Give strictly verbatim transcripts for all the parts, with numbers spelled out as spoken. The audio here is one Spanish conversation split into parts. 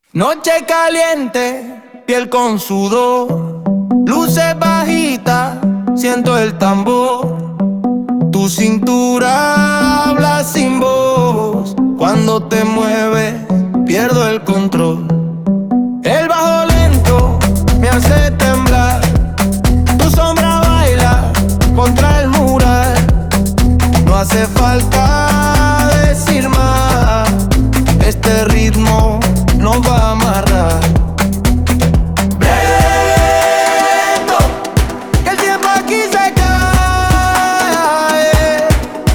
Noche caliente, piel con sudor, luces bajitas, siento el tambor. Tu cintura habla sin voz, cuando te mueves pierdo el control. El bajo lento me hace temblar, tu sombra baila contra el mural. No hace falta decir más, este ritmo nos va a amarrar. Lento, que el tiempo aquí se cae.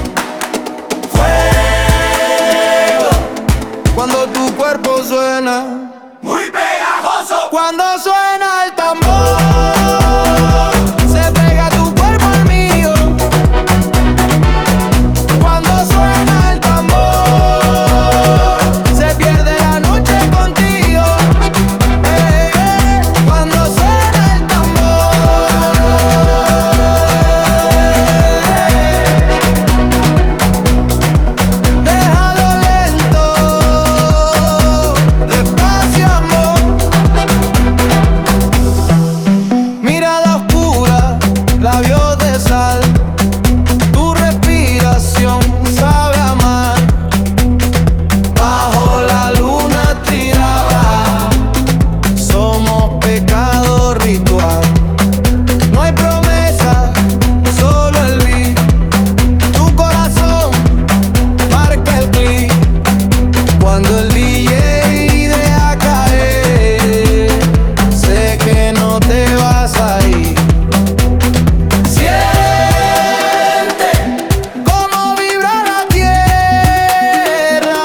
Fuego, cuando tu cuerpo suena muy pegajoso. Cuando suena el tambor, se pega tu cuerpo al mío. Cuando suena el tambor, se pierde la noche contigo. Eh, eh, cuando suena el tambor, déjalo lento, despacio amor. Mirada oscura, labios de sal, tu respiración sabe a mar. Bajo la luna tirada, somos pecado ritual. No hay promesa, solo el beat. Tu corazón marca el clic. Cuando el D J deja caer, sé que no te vas a ir. Siente cómo vibra la tierra.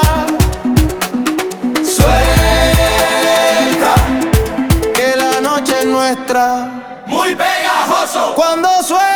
Suelta, que la noche es nuestra. Muy pegajoso. Cuando suena